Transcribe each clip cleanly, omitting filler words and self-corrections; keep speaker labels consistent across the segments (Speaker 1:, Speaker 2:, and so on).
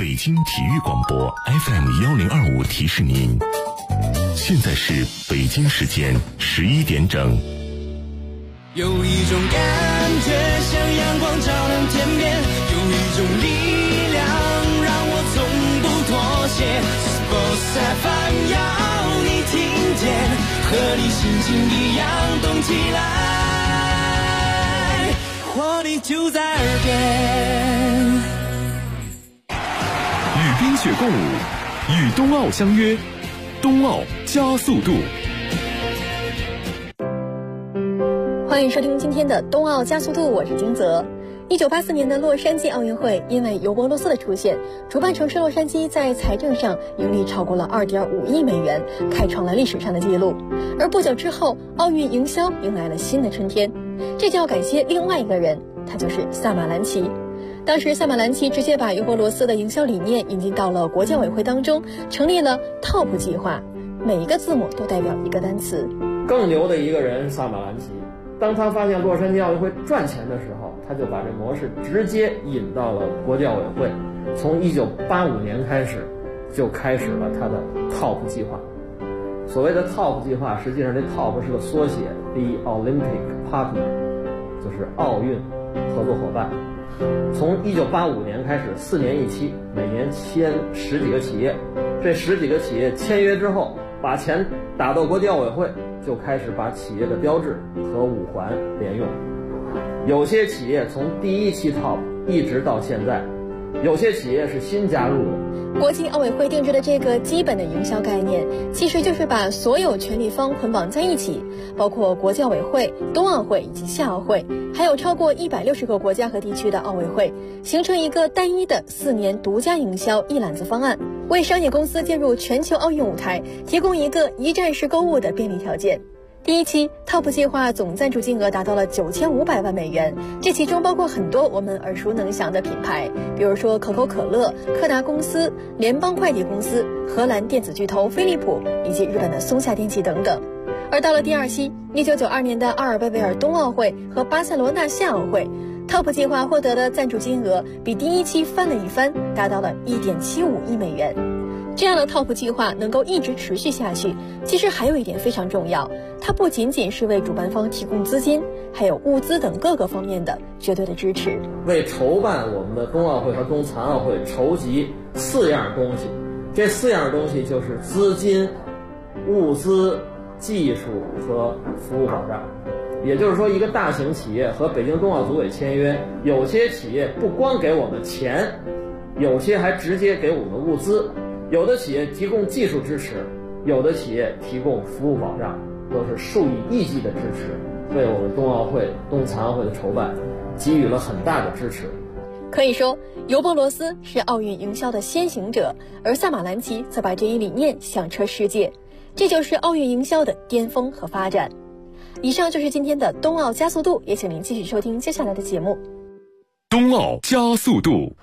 Speaker 1: 北京体育广播 FM1025提示您，现在是北京时间11点整。
Speaker 2: 有一种感觉像阳光照亮天边，有一种力量让我从不妥协。Sports FM 要你听见，和你心情一样动起来，活力就在耳边。
Speaker 3: 与冰雪共舞，与冬奥相约，冬奥加速度。
Speaker 4: 欢迎收听今天的冬奥加速度，我是金泽。1984年的洛杉矶奥运会，因为尤伯罗斯的出现，主办城市洛杉矶在财政上盈利超过了2.5亿美元，开创了历史上的纪录。而不久之后，奥运营销迎来了新的春天，这就要感谢另外一个人，他就是萨马兰奇。当时萨马兰奇直接把尤伯罗斯的营销理念引进到了国际奥委会当中，成立了 TOP 计划，每一个字母都代表一个单词。
Speaker 5: 更牛的一个人萨马兰奇，当他发现洛杉矶奥运会赚钱的时候，他就把这模式直接引到了国际奥委会。从1985年开始，就开始了他的 TOP 计划。所谓的 TOP 计划，实际上这 TOP 是个缩写 ，The Olympic Partner， 就是奥运合作伙伴。从1985年开始，4年一期，每年签10几个企业。这10几个企业签约之后，把钱打到国际奥委会，就开始把企业的标志和五环连用。有些企业从第一期 TOP 一直到现在，有些企业是新加入的。
Speaker 4: 国际奥委会定制的这个基本的营销概念，其实就是把所有权力方捆绑在一起，包括国际奥委会、冬奥会以及夏奥会，还有超过160个国家和地区的奥委会，形成一个单一的4年独家营销一揽子方案，为商业公司进入全球奥运舞台提供一个一站式购物的便利条件。第一期 TOP 计划总赞助金额达到了9500万美元，这其中包括很多我们耳熟能详的品牌，比如说可口可乐、柯达公司、联邦快递公司、荷兰电子巨头飞利浦以及日本的松下电器等等。而到了第二期1992年的阿尔贝维尔冬奥会和巴塞罗那夏奥会， TOP 计划获得的赞助金额比第一期翻了一番，达到了1.75亿美元。这样的 TOP 计划能够一直持续下去，其实还有一点非常重要，它不仅仅是为主办方提供资金，还有物资等各个方面的绝对的支持。
Speaker 5: 为筹办我们的冬奥会和冬残奥会筹集4样东西，这4样东西就是资金、物资、技术和服务保障。也就是说，一个大型企业和北京冬奥组委签约，有些企业不光给我们钱，有些还直接给我们物资。有的企业提供技术支持，有的企业提供服务保障，都是数以亿计的支持，为我们冬奥会、冬残奥会的筹办给予了很大的支持。
Speaker 4: 可以说，尤伯罗斯是奥运营销的先行者，而萨马兰奇则把这一理念响彻世界，这就是奥运营销的巅峰和发展。以上就是今天的冬奥加速度，也请您继续收听接下来的节目。
Speaker 3: 冬奥加速度。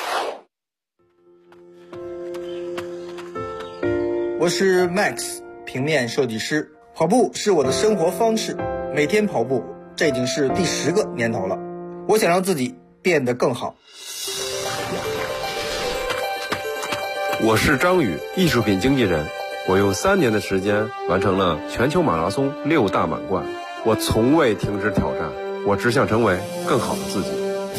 Speaker 6: 我是 Max， 平面设计师。跑步是我的生活方式，每天跑步，这已经是第10个年头了。我想让自己变得更好。
Speaker 7: 我是张宇，艺术品经纪人。我用3年的时间完成了全球马拉松6大满贯。我从未停止挑战，我只想成为更好的自己。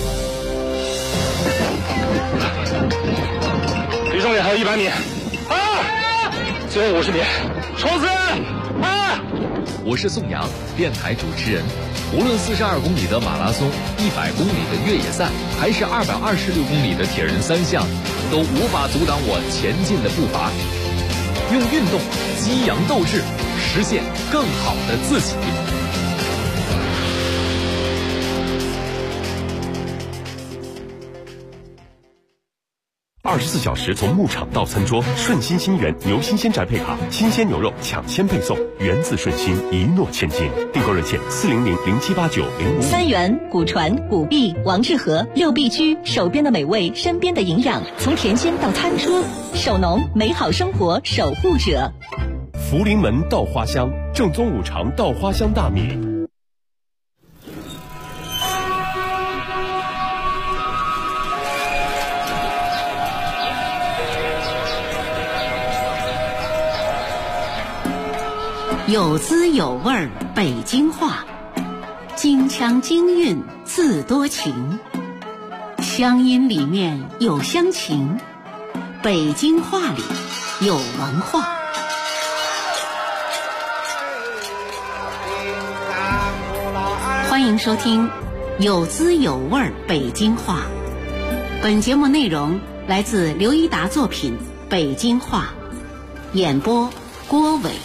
Speaker 8: 离终点还有100米。最后50米，冲刺！
Speaker 9: 我是宋阳，电台主持人。无论42公里的马拉松、100公里的越野赛，还是226公里的铁人3项，都无法阻挡我前进的步伐。用运动激扬斗志，实现更好的自己。
Speaker 3: 24小时从牧场到餐桌，顺心新源牛新鲜宅配卡，新鲜牛肉抢先配送，源自顺心，一诺千金。订购热线400078905。
Speaker 10: 三元、古传、古币、王致和6必居，手边的美味，身边的营养，从田间到餐桌，守农，美好生活守护者。
Speaker 3: 福临门稻花香，正宗五常稻花香大米。
Speaker 11: 有滋有味北京话，京腔京韵字多情，乡音里面有乡情，北京话里有文化。欢迎收听有滋有味北京话。本节目内容来自刘一达作品《北京话》，演播郭伟。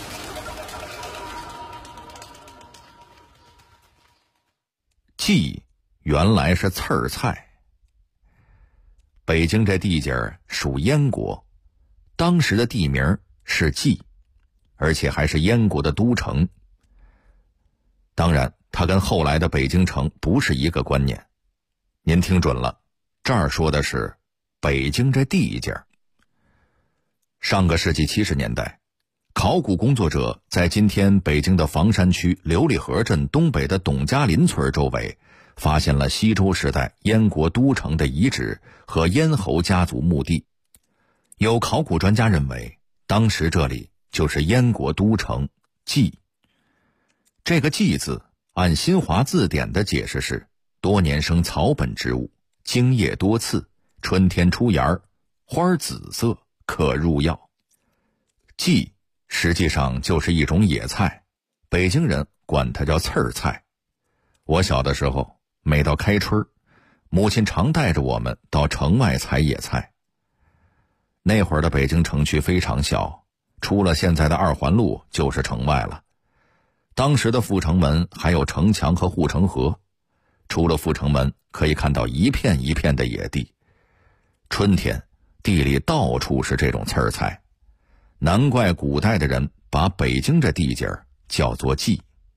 Speaker 12: 蓟原来是刺儿菜。北京这地界儿属燕国，当时的地名是蓟，而且还是燕国的都城。当然它跟后来的北京城不是一个观念。您听准了，这儿说的是北京这地界儿。上个世纪70年代，考古工作者在今天北京的房山区琉璃河镇东北的董家林村周围发现了西周时代燕国都城的遗址和燕侯家族墓地。有考古专家认为，当时这里就是燕国都城蓟。这个蓟字按新华字典的解释是多年生草本植物，茎叶多刺，春天出芽，花紫色，可入药。蓟实际上就是一种野菜，北京人管它叫刺儿菜。我小的时候，每到开春，母亲常带着我们到城外采野菜。那会儿的北京城区非常小，出了现在的2环路就是城外了。当时的阜成门还有城墙和护城河，出了阜成门可以看到一片一片的野地。春天地里到处是这种刺儿菜，难怪古代的人把北京这地界儿叫做蓟。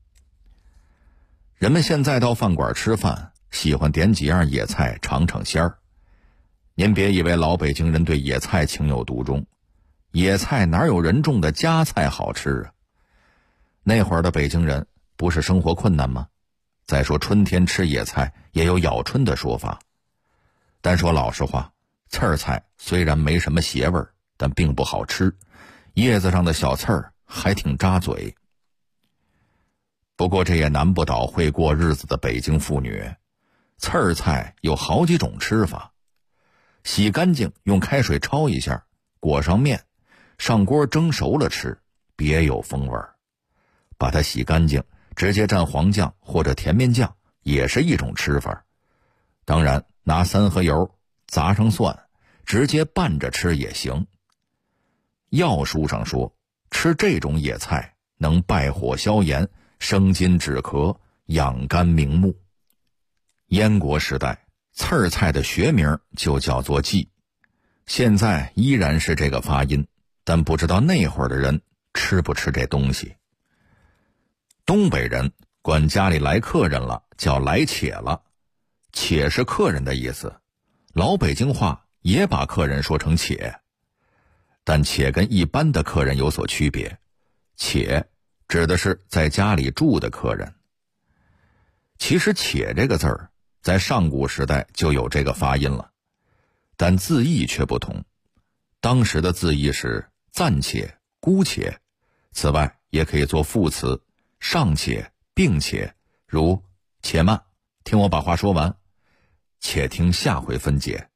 Speaker 12: 人们现在到饭馆吃饭，喜欢点几样野菜尝尝鲜儿。您别以为老北京人对野菜情有独钟，野菜哪有人种的家菜好吃啊？那会儿的北京人不是生活困难吗？再说春天吃野菜也有咬春的说法。但说老实话，刺儿菜虽然没什么邪味，但并不好吃，叶子上的小刺儿还挺扎嘴。不过这也难不倒会过日子的北京妇女，刺儿菜有好几种吃法。洗干净用开水焯一下，裹上面，上锅蒸熟了吃，别有风味儿。把它洗干净，直接蘸黄酱或者甜面酱也是一种吃法。当然拿3合油砸上蒜，直接拌着吃也行。药书上说，吃这种野菜能败火消炎，生津止咳，养肝明目。燕国时代，刺儿菜的学名就叫做蓟，现在依然是这个发音，但不知道那会儿的人吃不吃这东西。东北人管家里来客人了叫来且了，且是客人的意思，老北京话也把客人说成且，但且跟一般的客人有所区别，且指的是在家里住的客人。其实且这个字儿在上古时代就有这个发音了，但字义却不同。当时的字义是暂且、姑且，此外也可以做副词尚且、并且，如且慢，听我把话说完，且听下回分解。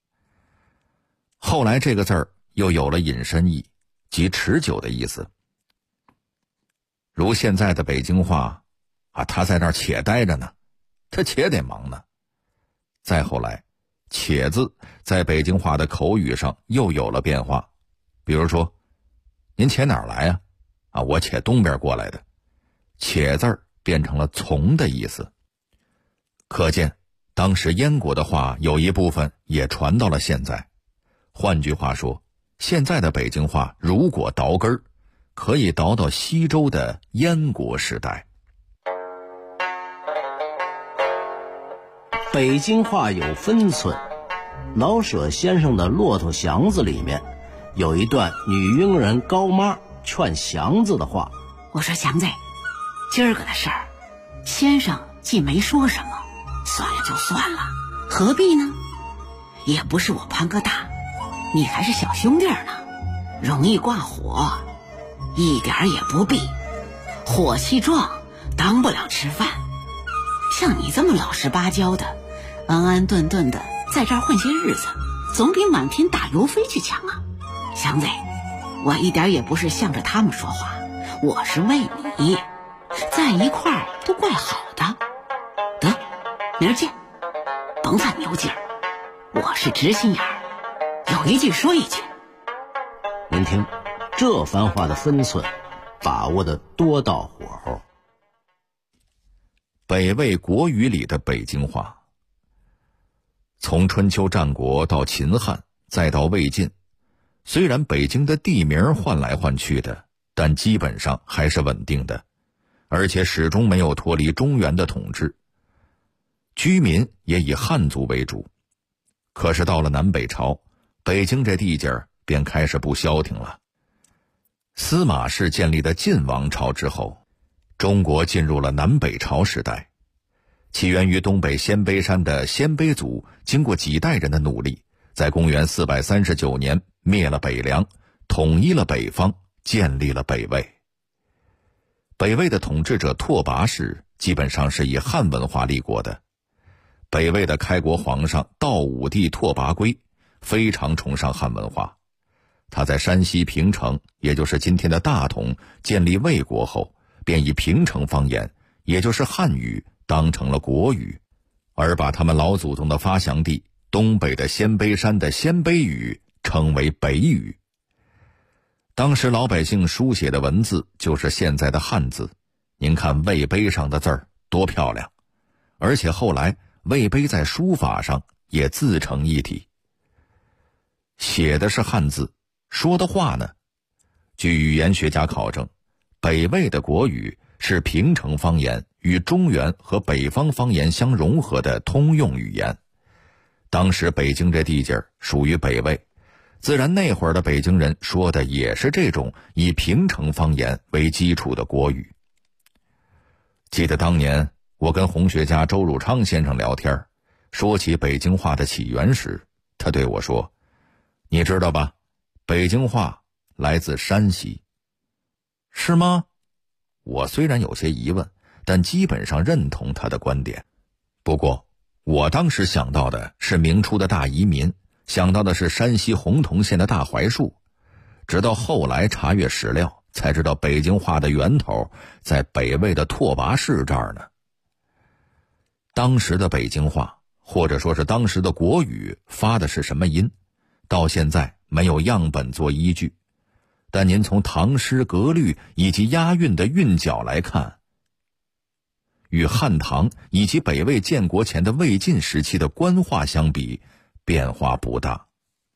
Speaker 12: 后来这个字儿又有了引申义，即持久的意思。如现在的北京话他在那儿且待着呢，他且得忙呢。再后来，且字在北京话的口语上又有了变化，比如说，您且哪儿来呀？我且东边过来的。且字儿变成了从的意思。可见当时燕国的话有一部分也传到了现在。换句话说，现在的北京话如果倒根儿，可以倒到西周的燕国时代。
Speaker 13: 北京话有分寸，老舍先生的《骆驼祥子》里面有一段女佣人高妈劝祥子的话。
Speaker 11: 我说祥子，今儿个的事儿，先生既没说什么，算了就算了，何必呢？也不是我潘哥大，你还是小兄弟呢，容易挂火，一点也不必。 火气壮，当不了吃饭。像你这么老实巴交的，安安顿顿的在这儿混些日子，总比满天打油飞去强啊。祥子，我一点也不是向着他们说话，我是为你，在一块儿都怪好的。得，明儿见，甭犯牛劲儿，我是直心眼儿，有一句说一句。
Speaker 13: 您听，这番话的分寸把握的多到火候。
Speaker 12: 北魏国语里的北京话，从春秋战国到秦汉再到魏晋，虽然北京的地名换来换去的，但基本上还是稳定的，而且始终没有脱离中原的统治，居民也以汉族为主。可是到了南北朝，北京这地界儿便开始不消停了。司马氏建立的晋王朝之后，中国进入了南北朝时代。起源于东北鲜卑山的鲜卑族，经过几代人的努力，在公元439年灭了北凉，统一了北方，建立了北魏。北魏的统治者拓跋氏基本上是以汉文化立国的。北魏的开国皇上道武帝拓跋圭非常崇尚汉文化，他在山西平城，也就是今天的大同，建立魏国后，便以平城方言，也就是汉语，当成了国语，而把他们老祖宗的发祥地东北的鲜卑山的鲜卑语称为北语。当时老百姓书写的文字就是现在的汉字，您看魏碑上的字儿多漂亮，而且后来魏碑在书法上也自成一体，写的是汉字，说的话呢？据语言学家考证，北魏的国语是平城方言与中原和北方方言相融合的通用语言。当时北京这地界属于北魏，自然那会儿的北京人说的也是这种以平城方言为基础的国语。记得当年我跟红学家周汝昌先生聊天，说起北京话的起源时，他对我说：“你知道吧，北京话来自山西。”是吗？我虽然有些疑问，但基本上认同他的观点。不过我当时想到的是明初的大移民，想到的是山西洪洞县的大槐树，直到后来查阅史料，才知道北京话的源头在北魏的拓跋氏这儿呢。当时的北京话，或者说是当时的国语，发的是什么音，到现在没有样本做依据，但您从唐诗格律以及押韵的韵脚来看，与汉唐以及北魏建国前的魏晋时期的官话相比，变化不大。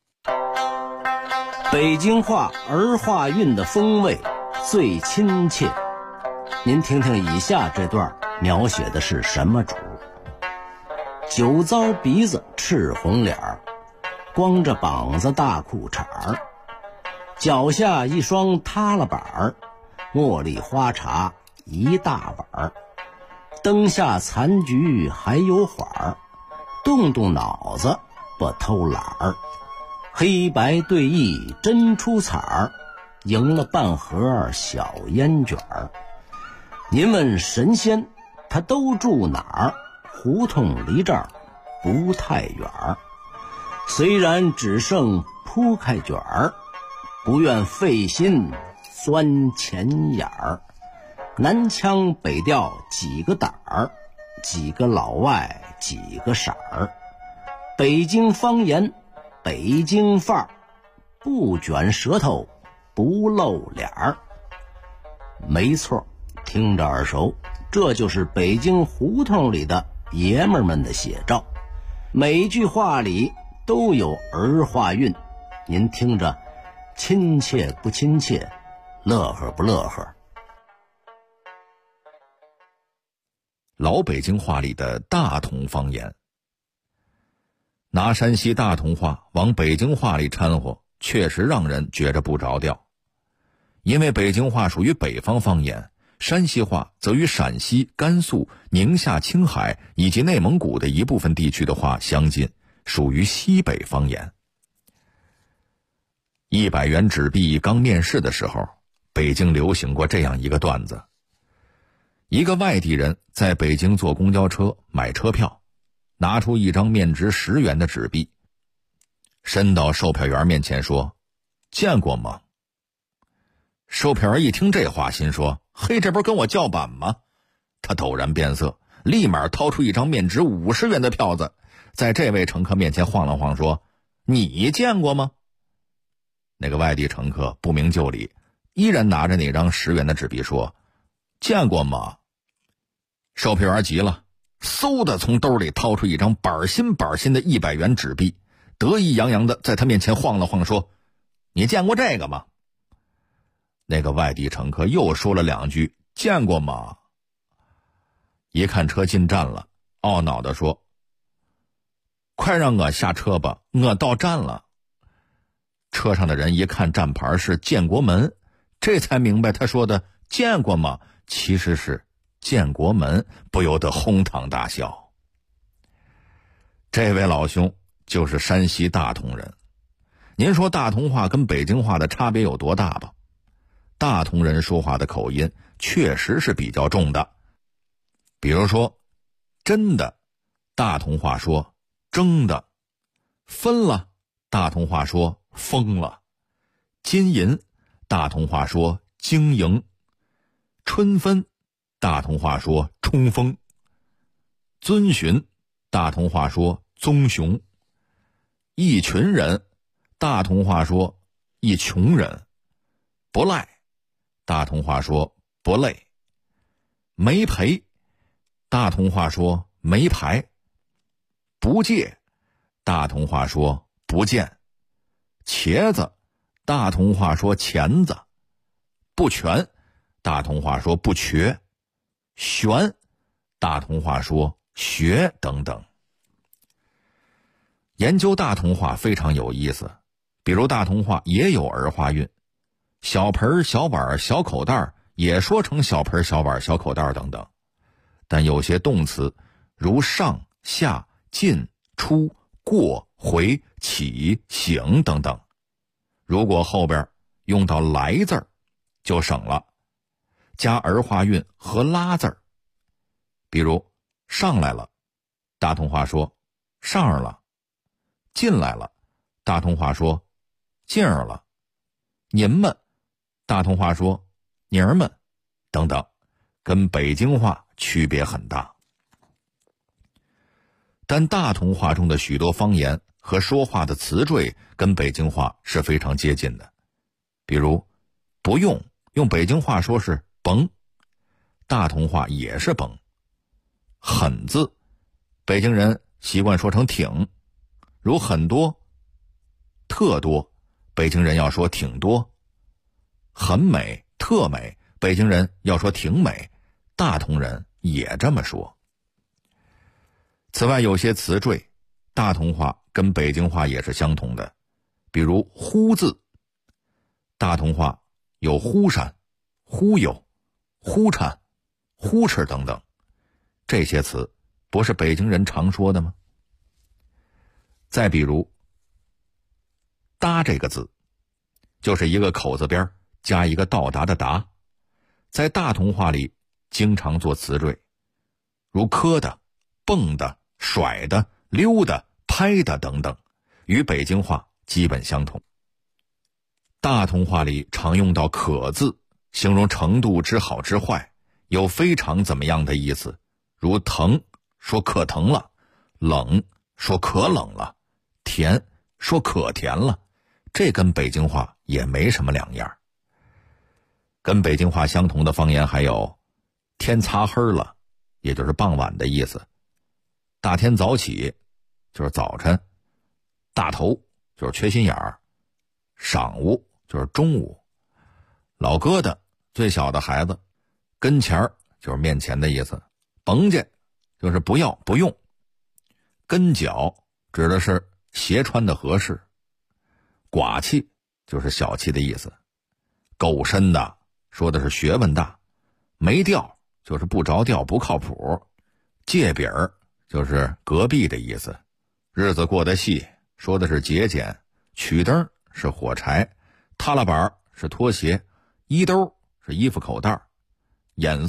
Speaker 13: 北京话儿化韵的风味最亲切，您听听以下这段描写的是什么主？酒糟鼻子赤红脸儿，光着膀子大裤衩儿，脚下一双塌了板儿，茉莉花茶一大碗儿，灯下残局还有缓儿，动动脑子不偷懒儿，黑白对弈真出彩儿，赢了半盒小烟卷儿。您问神仙他都住哪儿？胡同离这儿不太远儿，虽然只剩铺开卷儿，不愿费心钻钱眼儿。南腔北调几个胆儿，几个老外几个色儿，北京方言北京范儿，不卷舌头不露脸儿。没错，听着耳熟，这就是北京胡同里的爷们儿们的写照，每句话里都有儿化韵，您听着亲切不亲切，乐呵不乐呵？
Speaker 12: 老北京话里的大同方言，拿山西大同话往北京话里掺和，确实让人觉着不着调。因为北京话属于北方方言，山西话则与陕西、甘肃、宁夏、青海以及内蒙古的一部分地区的话相近，属于西北方言。100元纸币刚面世的时候，北京流行过这样一个段子： 一个外地人在北京坐公交车买车票，拿出一张面值10元的纸币，伸到售票员面前说：“见过吗？”售票员一听这话，心说：“嘿，这不是跟我叫板吗？”他陡然变色，立马掏出一张面值50元的票子，在这位乘客面前晃了晃，说：“你见过吗？”那个外地乘客不明就里，依然拿着那张10元的纸币说：“见过吗？”售票员急了，嗖的从兜里掏出一张板新的100元纸币，得意洋洋的在他面前晃了晃，说：“你见过这个吗？”那个外地乘客又说了2句：“见过吗？”一看车进站了，懊恼地说：“快让我下车吧，我到站了。”车上的人一看站牌是建国门，这才明白他说的“见过吗”其实是建国门，不由得哄堂大笑。这位老兄就是山西大同人。您说大同话跟北京话的差别有多大吧？大同人说话的口音确实是比较重的。比如说真的，大同话说争的；分了，大同话说疯了；金银，大同话说经营；春分，大同话说冲锋；遵循，大同话说棕熊；一群人，大同话说一穷人；不赖，大同话说不累；没赔，大同话说没牌；不借，大同话说不见；茄子，大同话说钳子；不全，大同话说不瘸；悬，大同话说学等等。研究大同话非常有意思，比如大同话也有儿化韵，小盆、小碗、小口袋也说成小盆、小碗、小口袋等等。但有些动词如上、下、进、出、过、回、起、行等等，如果后边用到来字儿就省了，加儿化韵和拉字儿。比如上来了，大同话说上儿了；进来了，大同话说进儿了；您们，大同话说妮儿们等等，跟北京话区别很大。但大同话中的许多方言和说话的词缀跟北京话是非常接近的。比如不用，用北京话说是甭，大同话也是甭。很字，北京人习惯说成挺，如很多、特多，北京人要说挺多；很美、特美，北京人要说挺美，大同人也这么说。此外，有些词缀，大同话跟北京话也是相同的，比如忽字，大同话有忽闪、忽悠、忽颤、忽哧等等，这些词不是北京人常说的吗？再比如搭这个字，就是一个口字边加一个到达的达，在大同话里经常做词缀，如磕的、蹦的、甩的、溜的、拍的等等，与北京话基本相同。大同话里常用到可字，形容程度之好之坏，有非常怎么样的意思，如疼说可疼了，冷说可冷了，甜说可甜了，这跟北京话也没什么两样。跟北京话相同的方言还有天擦黑了，也就是傍晚的意思；大天早起就是早晨；大头就是缺心眼儿；晌午就是中午；老疙瘩最小的孩子；跟前儿就是面前的意思；甭介就是不要不用；跟脚指的是鞋穿的合适；寡气就是小气的意思；够深的说的是学问大；没调就是不着调不靠谱；借饼儿就是隔壁的意思；日子过得细说的是节俭；曲灯是火柴；踏拉板是拖鞋；衣兜是衣服口袋；眼色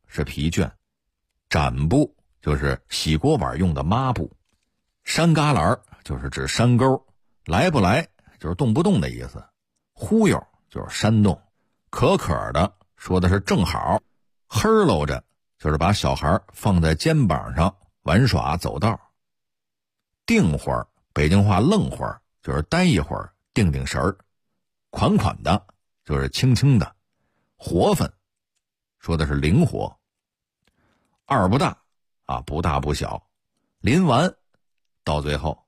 Speaker 12: 是疲倦，展布就是洗锅碗用的抹布，山旮旯就是指山沟，来不来就是动不动的意思，忽悠就是煽动，可的说的是正好，呵喽着就是把小孩放在肩膀上玩耍走道，定会儿北京话愣会儿就是待一会儿定定神儿，款款的就是轻轻的，活分说的是灵活，二不大啊，不大不小，临完到最后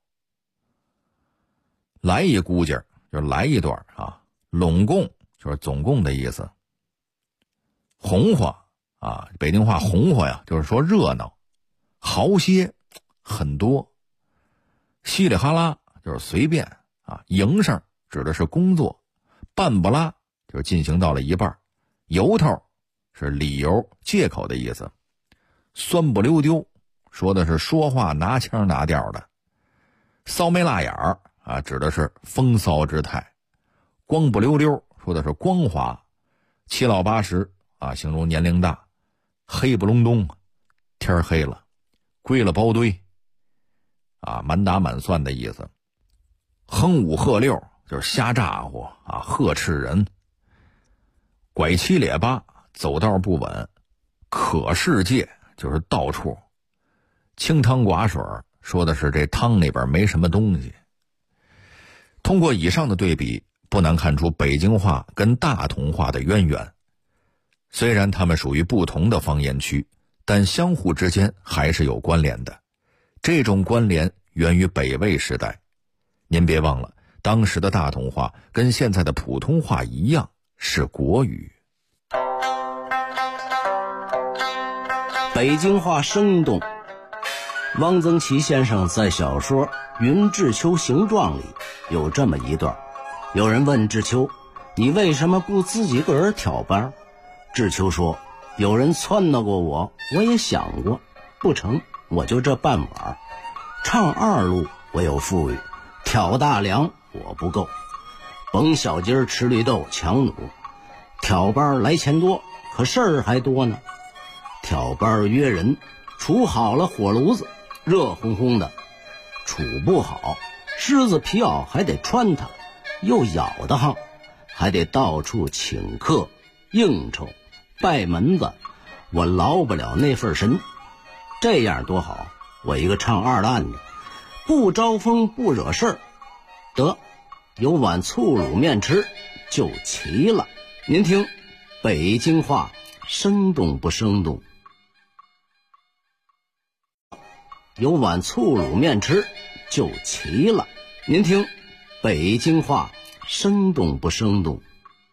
Speaker 12: 来一估计就是来一段啊，拢共就是总共的意思，红花啊，北京话红花呀，就是说热闹，豪些很多，稀里哈啦就是随便啊，营上指的是工作，半不拉就是进行到了一半，由头是理由借口的意思，酸不溜丢说的是说话拿腔拿调的，骚眉辣眼儿啊指的是风骚之态，光不溜溜说的是光滑，七老八十啊形容年龄大，黑不隆咚天黑了，归了包堆啊满打满算的意思，哼五喝六就是瞎咋呼啊呵斥人，拐七咧八走道不稳，可世界就是到处，清汤寡水说的是这汤里边没什么东西。通过以上的对比，不难看出北京话跟大同话的渊源。虽然它们属于不同的方言区，但相互之间还是有关联的。这种关联源于北魏时代。您别忘了，当时的大同话跟现在的普通话一样是国语。
Speaker 13: 北京话生动。汪曾祺先生在小说《云志秋形状》里有这么一段，有人问志秋，你为什么不自己个儿挑班？志秋说，有人撺掇过我，我也想过，不成，我就这半碗。唱二路我有富裕，挑大梁我不够，甭小鸡儿吃绿豆强弩，挑班来钱多，可事儿还多呢。挑班约人，处好了火炉子，热烘烘的，处不好，狮子皮袄还得穿它，又咬得慌，还得到处请客应酬拜门子，我劳不了那份神。这样多好，我一个唱二的案子，不招风不惹事儿，得有碗醋卤面吃就齐了。您听北京话生动不生动？有碗醋卤面吃就齐了。您听北京话生动不生动？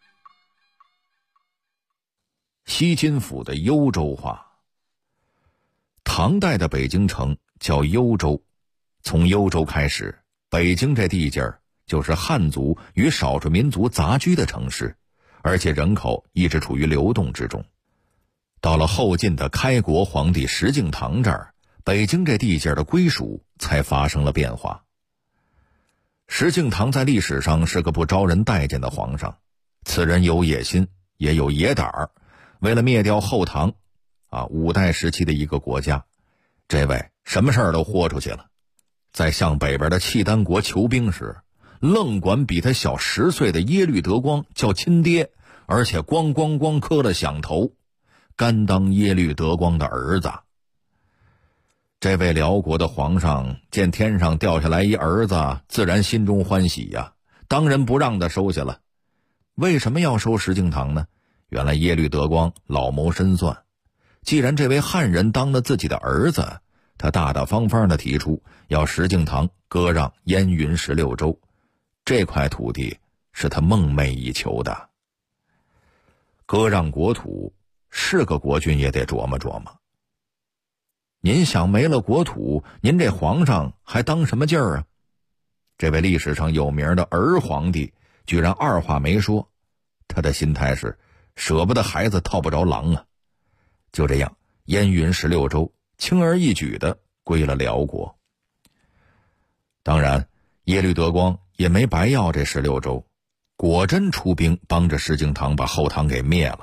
Speaker 12: 西津府的幽州话。唐代的北京城叫幽州，从幽州开始，北京这地界儿就是汉族与少数民族杂居的城市，而且人口一直处于流动之中。到了后晋的开国皇帝石敬瑭这儿，北京这地界的归属才发生了变化。石敬瑭在历史上是个不招人待见的皇上，此人有野心，也有野胆儿。为了灭掉后唐五代时期的一个国家，这位什么事儿都豁出去了。在向北边的契丹国求兵时，愣管比他小10岁的耶律德光叫亲爹，而且咣咣咣磕了响头，甘当耶律德光的儿子。这位辽国的皇上见天上掉下来一儿子，自然心中欢喜呀，当仁不让的收下了。为什么要收石敬瑭呢？原来耶律德光老谋深算，既然这位汉人当了自己的儿子，他大大方方地提出要石敬瑭割让燕云16州，这块土地是他梦寐以求的。割让国土，是个国君也得琢磨琢磨。您想没了国土，您这皇上还当什么劲儿啊？这位历史上有名的儿皇帝居然二话没说，他的心态是舍不得孩子套不着狼啊。就这样，燕云16州轻而易举地归了辽国。当然，耶律德光也没白要这16州，果真出兵帮着石敬瑭把后唐给灭了，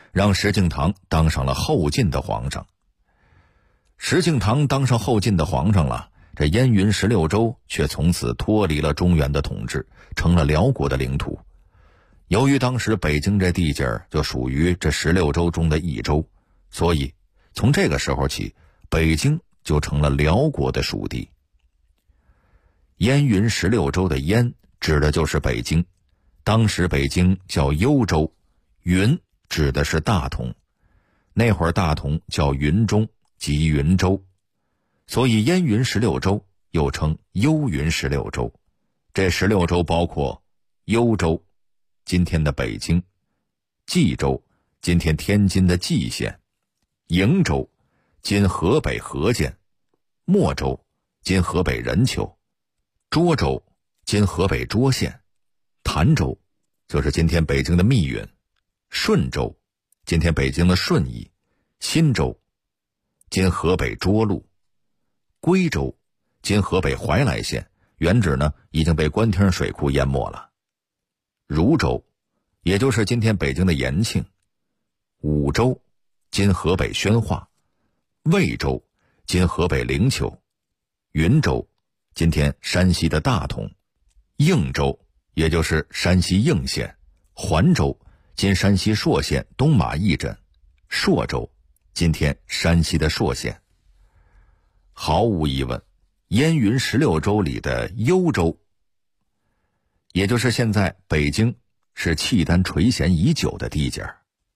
Speaker 12: 让石敬瑭当上了后晋的皇上。石敬瑭当上后晋的皇上了，这燕云16州却从此脱离了中原的统治，成了辽国的领土。由于当时北京这地界就属于这16州中的一州，所以从这个时候起，北京就成了辽国的属地。燕云16州的燕指的就是北京，当时北京叫幽州，云指的是大同，那会儿大同叫云中，即云州，所以燕云16州又称幽云16州。这16州包括幽州，今天的北京；冀州，今天天津的蓟县；瀛州，今河北河间；莫州，今河北任丘；涿州，今河北涿县；潭州，就是今天北京的密云；顺州，今天北京的顺义；忻州，今河北涿鹿；归州，今河北怀来县，原址呢已经被官厅水库淹没了；汝州，也就是今天北京的延庆；武州，今河北宣化；魏州，今河北灵丘；云州，今天山西的大同；应州，也就是山西应县；环州，今山西朔县东马驿镇；朔州，今天山西的朔县。毫无疑问，燕云16州里的幽州，也就是现在北京，是契丹垂涎已久的地界。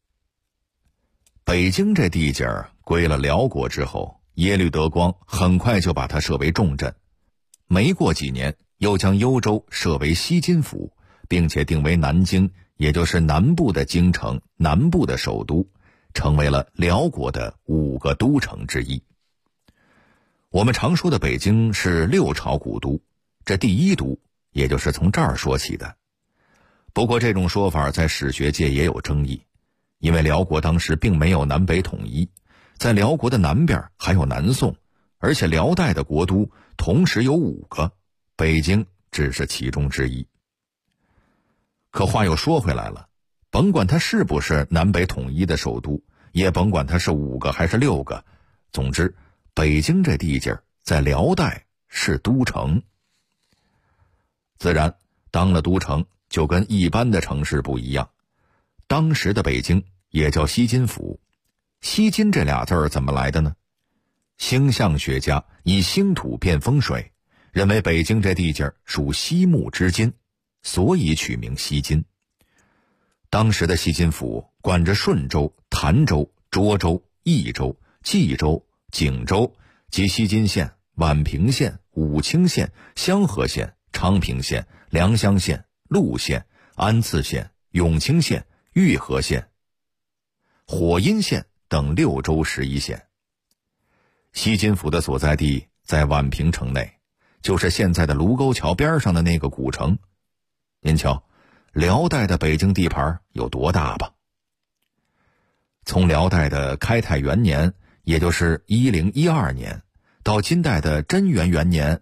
Speaker 12: 北京这地界归了辽国之后，耶律德光很快就把它设为重镇，没过几年又将幽州设为西津府，并且定为南京，也就是南部的京城，南部的首都，成为了辽国的5个都城之一。我们常说的北京是6朝古都，这第1都也就是从这儿说起的。不过这种说法在史学界也有争议，因为辽国当时并没有南北统一，在辽国的南边还有南宋，而且辽代的国都同时有5个，北京只是其中之一。可话又说回来了，甭管它是不是南北统一的首都，也甭管它是5个还是6个，总之北京这地界在辽代是都城。自然当了都城就跟一般的城市不一样，当时的北京也叫西津府。西津这俩字儿怎么来的呢？星象学家以星土辨风水，认为北京这地界属西木之金，所以取名西津。当时的西津府管着顺州、潭州、涿州、益州、冀州、景州及西津县、宛平县、武清县、香河县、昌平县、良乡县、陆县、安次县、永清县、玉河县、火阴县等6州11县。西津府的所在地在宛平城内，就是现在的卢沟桥边上的那个古城。您瞧，辽代的北京地盘有多大吧？从辽代的开泰元年，也就是1012年，到金代的贞元元年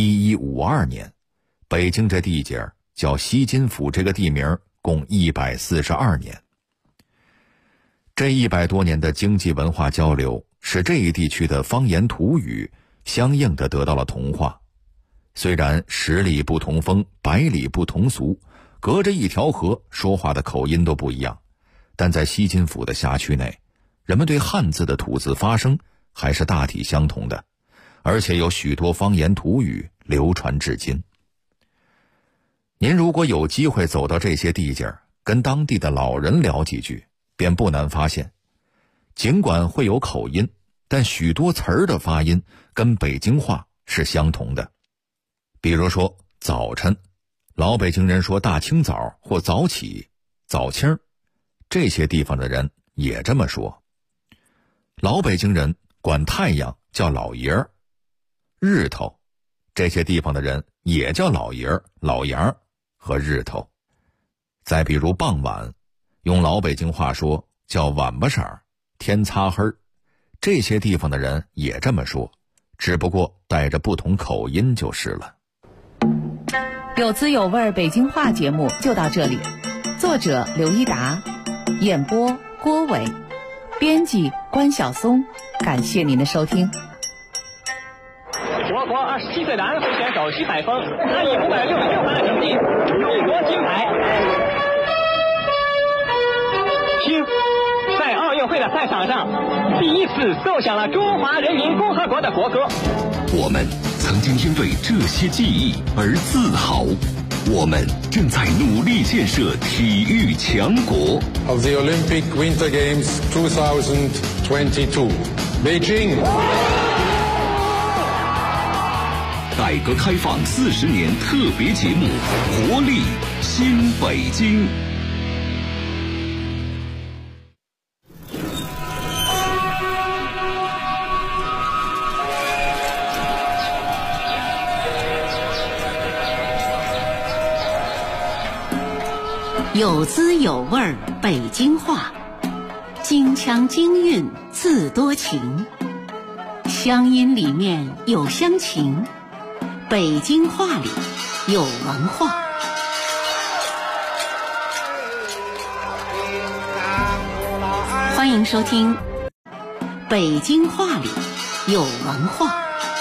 Speaker 12: 1152年，北京这地界叫西津府这个地名共142年。这100多年的经济文化交流，使这一地区的方言土语相应的得到了同化。虽然10里不同风，100里不同俗，隔着一条河，说话的口音都不一样，但在西津府的辖区内，人们对汉字的吐字发声还是大体相同的，而且有许多方言土语流传至今。您如果有机会走到这些地界，跟当地的老人聊几句，便不难发现，尽管会有口音，但许多词儿的发音跟北京话是相同的。比如说早晨，老北京人说大清早或早起、早清，这些地方的人也这么说。老北京人管太阳叫老爷儿，日头，这些地方的人也叫老爷儿、老杨和日头。再比如傍晚，用老北京话说叫晚巴晌、天擦黑，这些地方的人也这么说，只不过带着不同口音就是了。
Speaker 14: 有滋有味北京话节目就到这里，作者刘一达，演播郭伟，编辑关晓松。感谢您的收听。
Speaker 15: 我国27岁的安徽选手徐海峰，他以566分的成绩勇夺金牌。听，在奥运会的赛场上，第一次奏响了中华人民共和国的国歌。
Speaker 1: 我们曾经因为这些记忆而自豪，我们正在努力建设体育强国。
Speaker 16: Of the Olympic Winter Games 2022, Beijing。
Speaker 1: 改革开放40年特别节目，活力新北京。
Speaker 11: 有滋有味儿北京话，京腔京韵字多情，乡音里面有乡情，北京话里有文化。欢迎收听北京话里有文化。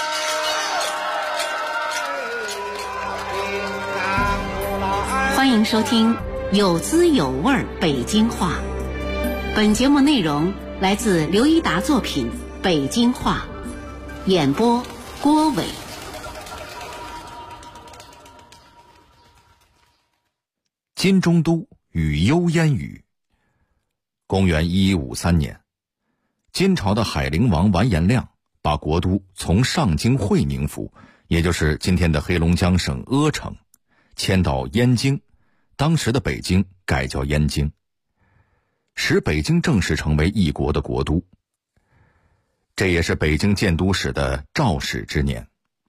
Speaker 11: 欢迎收听有滋有味儿北京话。本节目内容来自刘一达作品《北京话》，演播郭伟。
Speaker 12: 金中都与幽烟雨。公元1153年，金朝的海陵王完颜亮把国都从上京会宁府，也就是今天的黑龙江省阿城，迁到燕京，当时的北京改叫燕京，使北京正式成为一国的国都。这也是北京建都史的肇始之年。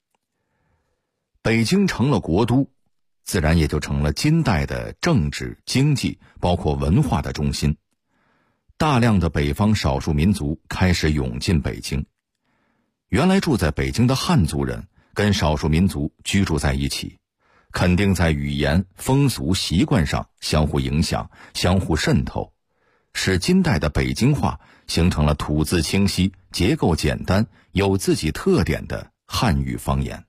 Speaker 12: 北京成了国都，自然也就成了金代的政治、经济，包括文化的中心。大量的北方少数民族开始涌进北京。原来住在北京的汉族人跟少数民族居住在一起，肯定在语言、风俗、习惯上相互影响、相互渗透，使金代的北京话形成了吐字清晰、结构简单、有自己特点的汉语方言。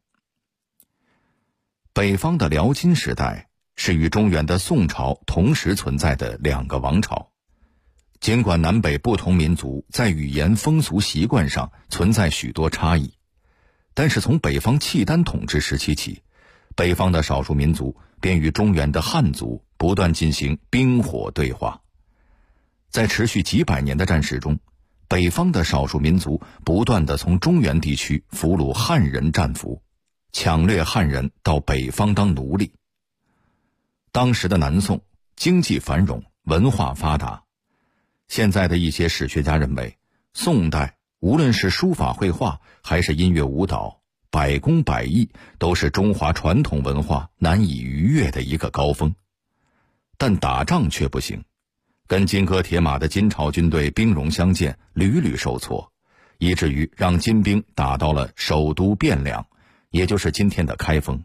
Speaker 12: 北方的辽金时代是与中原的宋朝同时存在的两个王朝。尽管南北不同民族在语言、风俗、习惯上存在许多差异，但是从北方契丹统治时期起，北方的少数民族便与中原的汉族不断进行冰火对话。在持续几百年的战事中，北方的少数民族不断地从中原地区俘虏汉人战俘，抢掠汉人到北方当奴隶。当时的南宋经济繁荣，文化发达。现在的一些史学家认为，宋代无论是书法绘画还是音乐舞蹈，百工百艺都是中华传统文化难以逾越的一个高峰。但打仗却不行，跟金戈铁马的金朝军队兵戎相见，屡屡受挫，以至于让金兵打到了首都汴梁，也就是今天的开封。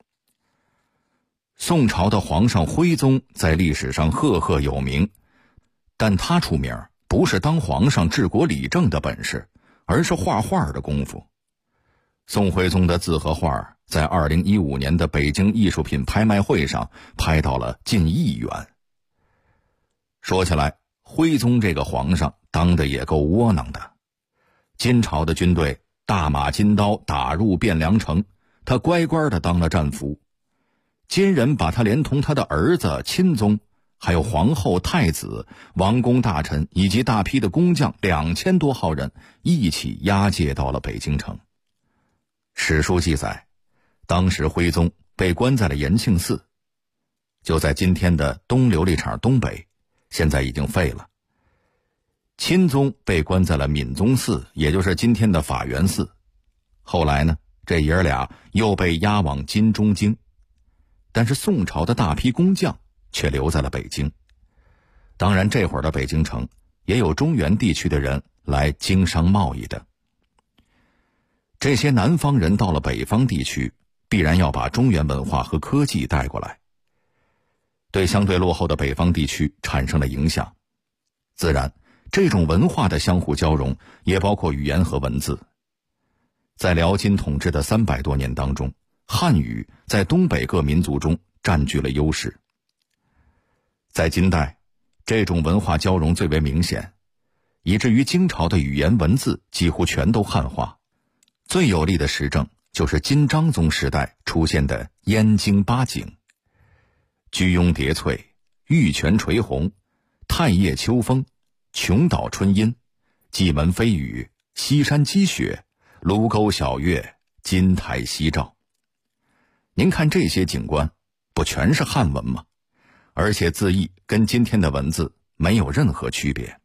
Speaker 12: 宋朝的皇上徽宗在历史上赫赫有名，但他出名不是当皇上治国理政的本事，而是画画的功夫。宋徽宗的字和画在2015年的北京艺术品拍卖会上拍到了近1亿元。说起来，徽宗这个皇上当得也够窝囊的。金朝的军队大马金刀打入汴梁城，他乖乖地当了战俘。金人把他连同他的儿子、亲宗，还有皇后、太子、王公大臣以及大批的工匠2000多号人一起押解到了北京城。史书记载，当时徽宗被关在了延庆寺，就在今天的东琉璃厂东北，现在已经废了。钦宗被关在了敏宗寺，也就是今天的法源寺。后来呢，这爷儿俩又被押往金中京，但是宋朝的大批工匠却留在了北京。当然这会儿的北京城也有中原地区的人来经商贸易的。这些南方人到了北方地区，必然要把中原文化和科技带过来，对相对落后的北方地区产生了影响。 自然，这种文化的相互交融也包括语言和文字。在辽金统治的300多年当中，汉语在东北各民族中占据了优势。在金代，这种文化交融最为明显，以至于金朝的语言文字几乎全都汉化。最有力的实证就是金章宗时代出现的燕京八景：居庸叠翠、玉泉垂虹、太液秋风、琼岛春阴、蓟门飞雨、西山积雪、卢沟晓月、金台夕照。您看这些景观，不全是汉文吗？而且字义跟今天的文字没有任何区别。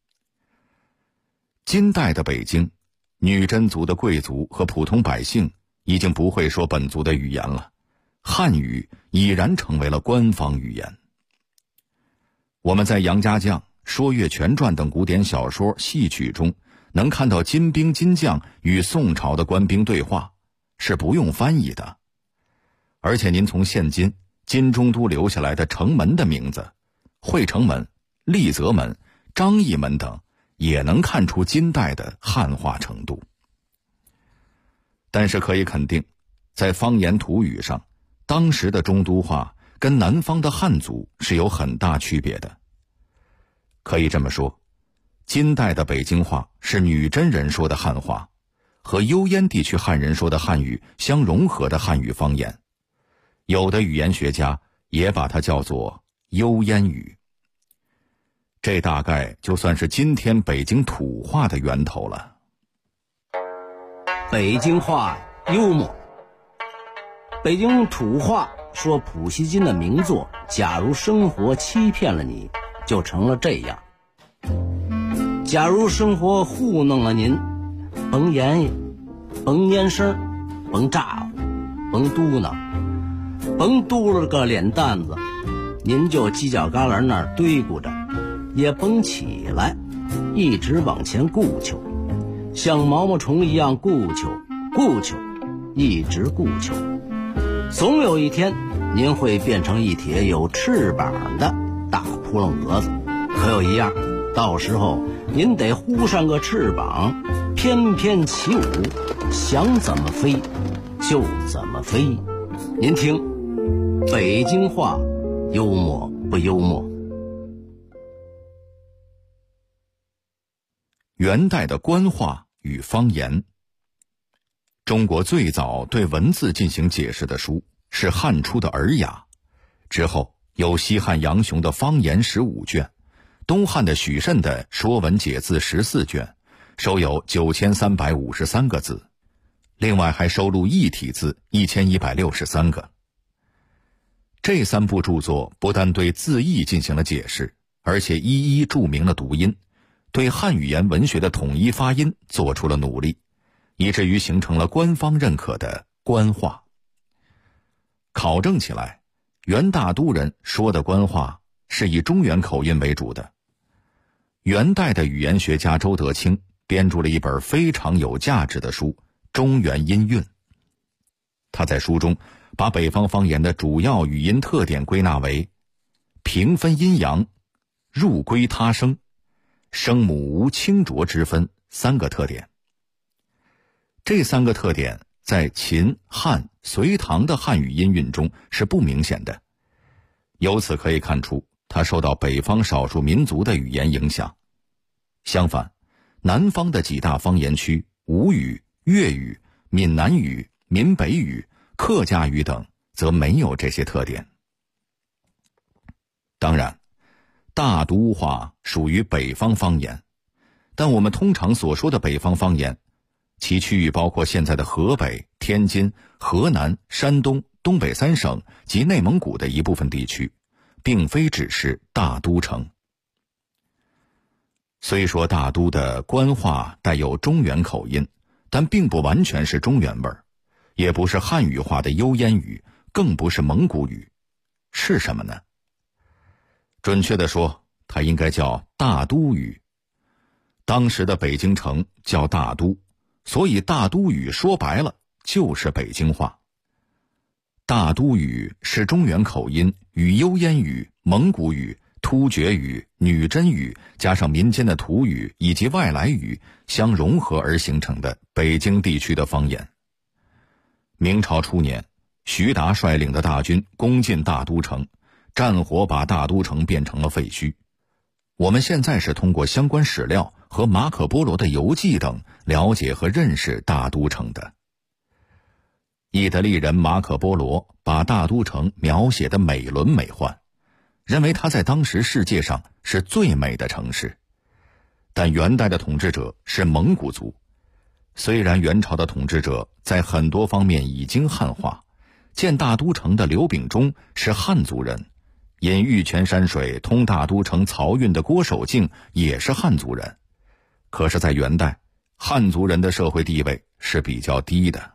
Speaker 12: 金代的北京，女真族的贵族和普通百姓已经不会说本族的语言了，汉语已然成为了官方语言。我们在杨家将、说岳全传等古典小说、戏曲中能看到金兵金将与宋朝的官兵对话，是不用翻译的。而且您从现今金中都留下来的城门的名字，惠城门、丽泽门、张义门等，也能看出金代的汉化程度。但是可以肯定，在方言土语上，当时的中都话跟南方的汉族是有很大区别的。可以这么说，金代的北京话是女真人说的汉话，和幽燕地区汉人说的汉语相融合的汉语方言。有的语言学家也把它叫做幽燕语。这大概就算是今天北京土话的源头了。
Speaker 13: 北京话幽默。北京土话说普希金的名作《假如生活欺骗了你》就成了这样：假如生活糊弄了您，甭言语，甭蔫声，甭咋呼，甭嘟囔，甭嘟了个脸蛋子，您就犄角旮旯那儿堆咕着，也甭起来，一直往前顾求，像毛毛虫一样顾求，一直顾求。总有一天，您会变成一帖有翅膀的大扑棱蛾子。可有一样，到时候您得呼上个翅膀，翩翩起舞，想怎么飞就怎么飞。您听，北京话幽默不幽默？
Speaker 12: 元代的官话与方言。中国最早对文字进行解释的书是汉初的《尔雅》，之后有西汉杨雄的方言15卷，东汉的许慎的说文解字14卷，收有9353个字，另外还收录异体字1163个。这3部著作不但对字义进行了解释，而且一一注明了读音，对汉语言文学的统一发音做出了努力，以至于形成了官方认可的官话。考证起来，元大都人说的官话是以中原口音为主的。元代的语言学家周德清编著了一本非常有价值的书《中原音韵》。他在书中把北方方言的主要语音特点归纳为平分阴阳、入归他声、声母无清浊之分3个特点。这3个特点在秦、汉、隋唐的汉语音韵中是不明显的，由此可以看出它受到北方少数民族的语言影响。相反，南方的几大方言区吴语、粤语、闽南语、闽北语、客家语等则没有这些特点。当然，大都话属于北方方言，但我们通常所说的北方方言，其区域包括现在的河北、天津、河南、山东、东北3省及内蒙古的一部分地区，并非只是大都城。虽说大都的官话带有中原口音，但并不完全是中原味儿，也不是汉语化的幽燕语，更不是蒙古语。是什么呢？准确地说，它应该叫大都语。当时的北京城叫大都，所以大都语说白了就是北京话。大都语是中原口音与幽燕语、蒙古语、 突厥语、女真语加上民间的土语以及外来语相融合而形成的北京地区的方言。明朝初年，徐达率领的大军攻进大都城，战火把大都城变成了废墟。我们现在是通过相关史料和马可波罗的游记等了解和认识大都城的。意大利人马可波罗把大都城描写得美轮美奂，认为它在当时世界上是最美的城市。但元代的统治者是蒙古族，虽然元朝的统治者在很多方面已经汉化，建大都城的刘秉忠是汉族人，引玉泉山水通大都城漕运的郭守敬也是汉族人。可是在元代，汉族人的社会地位是比较低的。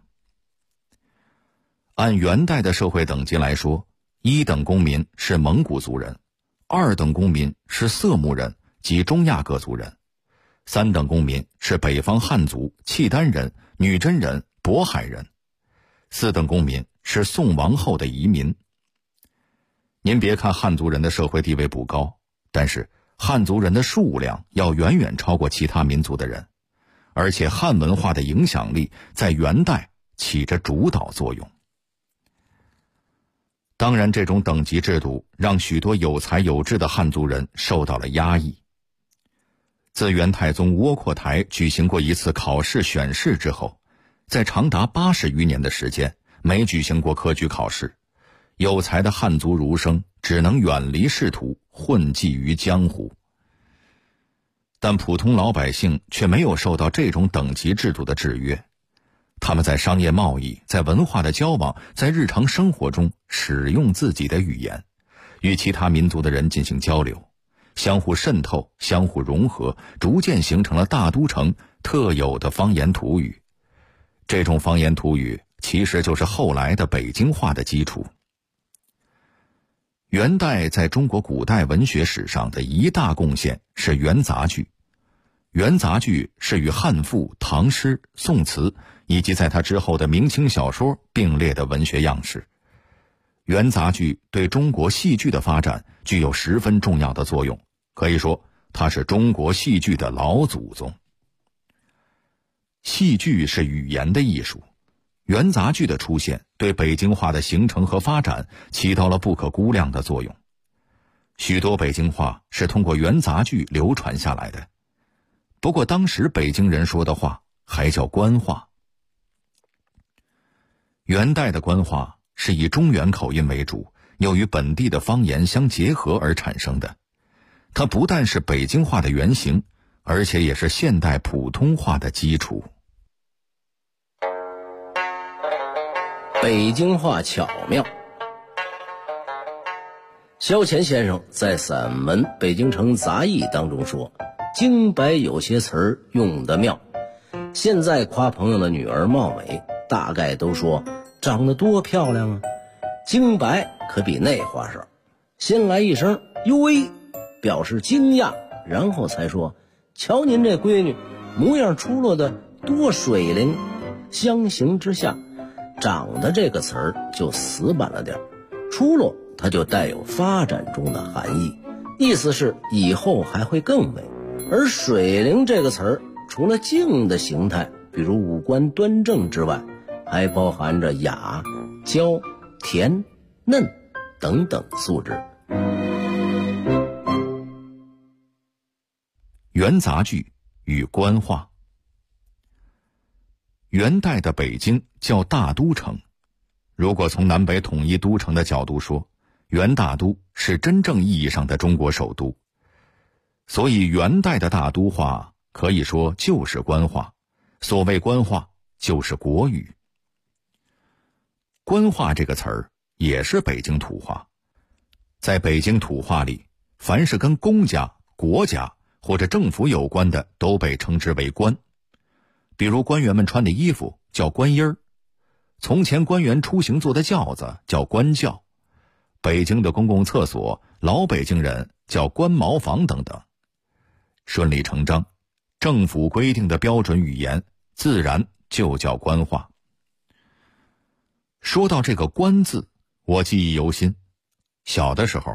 Speaker 12: 按元代的社会等级来说，1等公民是蒙古族人，2等公民是色目人及中亚各族人，3等公民是北方汉族、契丹人、女真人、渤海人，4等公民是宋亡后的移民。您别看汉族人的社会地位不高，但是汉族人的数量要远远超过其他民族的人，而且汉文化的影响力在元代起着主导作用。当然，这种等级制度让许多有才有智的汉族人受到了压抑。自元太宗窝阔台举行过一次考试选试之后，在长达80余年的时间没举行过科举考试，有才的汉族儒生只能远离仕途，混迹于江湖。但普通老百姓却没有受到这种等级制度的制约，他们在商业贸易、在文化的交往、在日常生活中使用自己的语言，与其他民族的人进行交流，相互渗透、相互融合，逐渐形成了大都城特有的方言土语。这种方言土语其实就是后来的北京话的基础。元代在中国古代文学史上的一大贡献是元杂剧。元杂剧是与汉赋、唐诗、宋词以及在它之后的明清小说并列的文学样式。元杂剧对中国戏剧的发展具有十分重要的作用，可以说它是中国戏剧的老祖宗。戏剧是语言的艺术，元杂剧的出现对北京话的形成和发展起到了不可估量的作用。许多北京话是通过元杂剧流传下来的，不过当时北京人说的话还叫官话。元代的官话是以中原口音为主，又与本地的方言相结合而产生的。它不但是北京话的原型，而且也是现代普通话的基础。
Speaker 13: 北京话巧妙。萧乾先生在散文《北京城杂艺》当中说，京白有些词儿用得妙。现在夸朋友的女儿貌美，大概都说长得多漂亮啊。京白可比那话少，先来一声哟喂，表示惊讶，然后才说瞧您这闺女模样出落的多水灵。相形之下，长得这个词儿就死板了点，出落它就带有发展中的含义，意思是以后还会更美。而水灵这个词儿除了静的形态，比如五官端正之外，还包含着雅、娇、甜、嫩等等素质。
Speaker 12: 元杂剧与官话。元代的北京叫大都城，如果从南北统一都城的角度说，元大都是真正意义上的中国首都，所以元代的大都话可以说就是官话，所谓官话就是国语。官话这个词儿也是北京土话，在北京土话里，凡是跟公家、国家或者政府有关的都被称之为官。比如官员们穿的衣服叫官衣儿，从前官员出行坐的轿子叫官轿，北京的公共厕所老北京人叫官茅房等等。顺理成章，政府规定的标准语言自然就叫官话。说到这个官字，我记忆犹新。小的时候，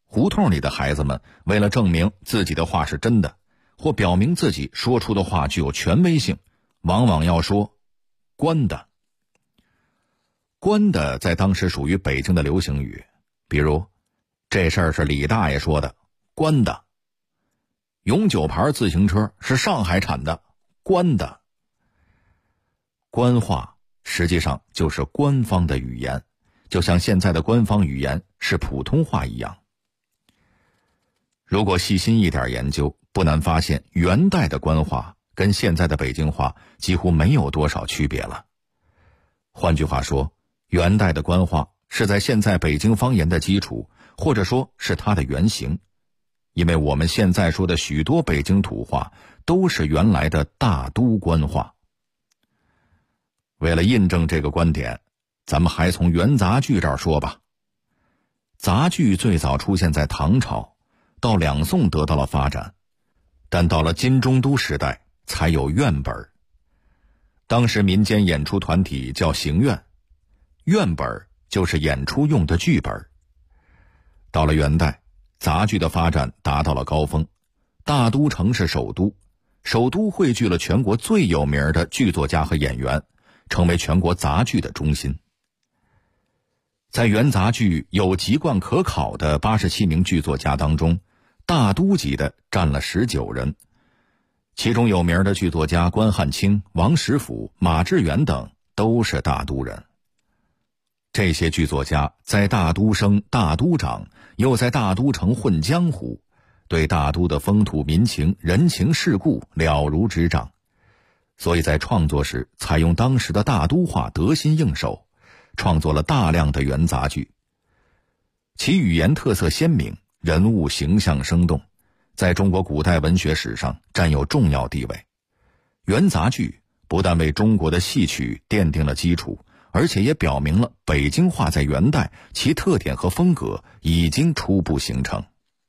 Speaker 12: 胡同里的孩子们为了证明自己的话是真的，或表明自己说出的话具有权威性，往往要说官的。官的在当时属于北京的流行语，比如这事儿是李大爷说的，官的；永久牌自行车是上海产的，官的。官话实际上就是官方的语言，就像现在的官方语言是普通话一样。如果细心一点研究，不难发现元代的官话跟现在的北京话几乎没有多少区别了。换句话说，元代的官话是在现在北京方言的基础，或者说是它的原型，因为我们现在说的许多北京土话都是原来的大都官话。为了印证这个观点，咱们还从元杂剧这儿说吧。杂剧最早出现在唐朝，到两宋得到了发展，但到了金中都时代才有院本。当时民间演出团体叫行院，院本就是演出用的剧本。到了元代，杂剧的发展达到了高峰，大都城是首都，首都汇聚了全国最有名的剧作家和演员，成为全国杂剧的中心。在元杂剧有籍贯可考的87名剧作家当中，大都级的占了19人，其中有名的剧作家关汉卿、王实甫、马致远等都是大都人。这些剧作家在大都生、大都长，又在大都城混江湖，对大都的风土民情、人情世故了如指掌，所以在创作时采用当时的大都话得心应手，创作了大量的元杂剧。其语言特色鲜明，人物形象生动，在中国古代文学史上占有重要地位。元杂剧不但为中国的戏曲奠定了基础，而且也表明了北京话在元代其特点和风格已经初步形成。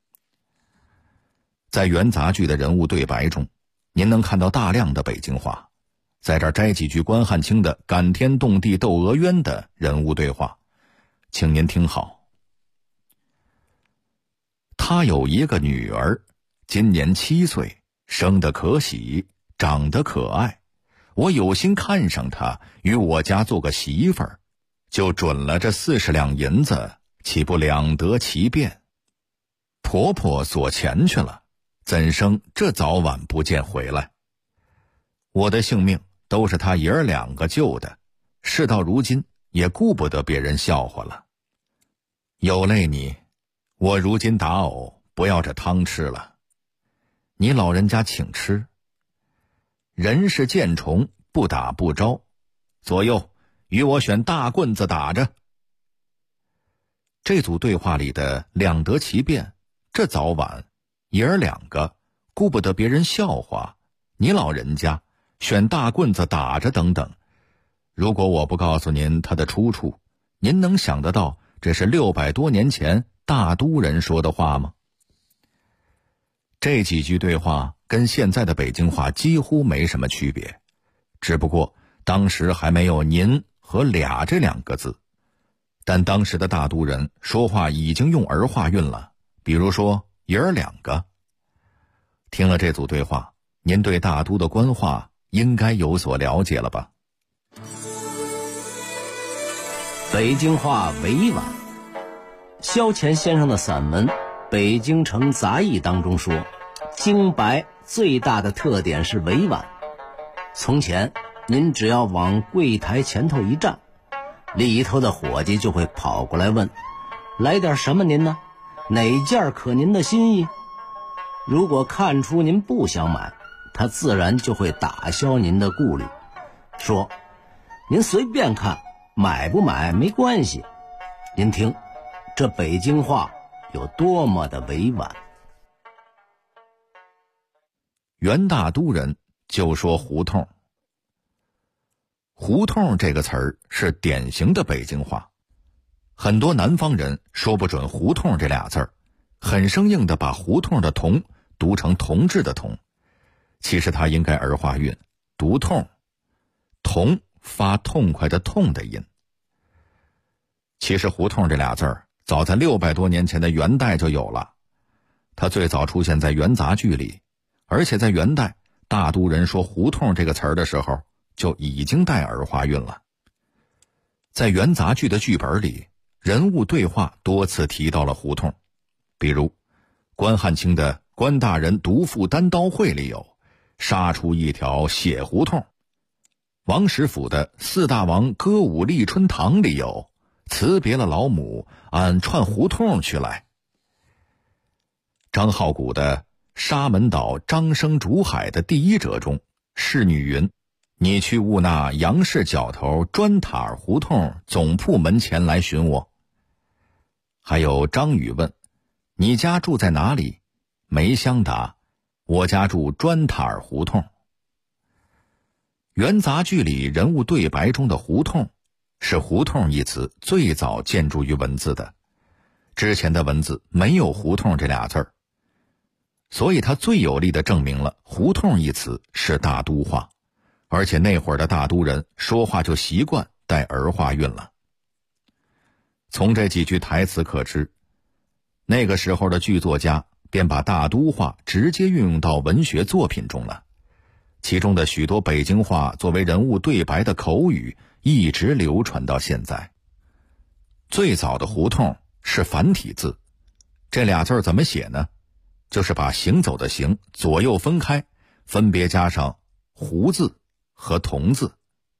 Speaker 12: 在元杂剧的人物对白中，您能看到大量的北京话。在这儿摘几句关汉卿的感天动地窦娥冤的人物对话，请您听好。他有一个女儿，今年7岁，生得可喜，长得可爱，我有心看上她，与我家做个媳妇儿，就准了这40两银子，岂不两得其便？婆婆所钱去了，怎生这早晚不见回来？我的性命都是他爷儿2个救的，事到如今也顾不得别人笑话了。有累你，我如今打藕，不要这汤吃了，你老人家请吃。人是见虫，不打不招，左右与我选大棍子打着。这组对话里的两得其便，这早晚，爷儿2个，顾不得别人笑话，你老人家选大棍子打着等等，如果我不告诉您它的出处，您能想得到这是600多年前大都人说的话吗？这几句对话跟现在的北京话几乎没什么区别，只不过当时还没有您和俩这2个字，但当时的大都人说话已经用儿化韵了，比如说爷儿2个。听了这组对话，您对大都的官话应该有所了解了吧？
Speaker 13: 北京话委婉。萧乾先生的散文《北京城杂役》当中说，京白最大的特点是委婉。从前您只要往柜台前头一站，里头的伙计就会跑过来问，来点什么您呢？哪件可您的心意？如果看出您不想买，他自然就会打消您的顾虑，说您随便看，买不买没关系。您听这北京话有多么的委婉。
Speaker 12: 元大都人就说胡同。胡同这个词儿是典型的北京话，很多南方人说不准胡同这俩字儿，很生硬地把胡同的同读成同志的同，其实它应该儿化韵，读痛，同发痛快的痛的音。其实胡同这俩字儿早在600多年前的元代就有了。它最早出现在元杂剧里，而且在元代，大都人说胡同这个词儿的时候，就已经带儿化韵了。在元杂剧的剧本里，人物对话多次提到了胡同，比如关汉卿的关大人独赴单刀会里有杀出一条血胡同，王实甫的四大王歌舞立春堂里有辞别了老母，俺串胡同去来。张浩古的沙门岛张生竹海的第一折中，侍女云：你去务那杨氏角头砖塔儿胡同总铺门前来寻我。还有张宇问：你家住在哪里？梅香答：我家住砖塔儿胡同。元杂剧里人物对白中的胡同，是胡同一词最早见诸于文字的，之前的文字没有胡同这俩字儿，所以它最有力地证明了胡同一词是大都话，而且那会儿的大都人说话就习惯带儿化韵了。从这几句台词可知，那个时候的剧作家便把大都话直接运用到文学作品中了，其中的许多北京话作为人物对白的口语一直流传到现在。最早的胡同是繁体字，这俩字怎么写呢？就是把行走的行左右分开，分别加上胡字和同字。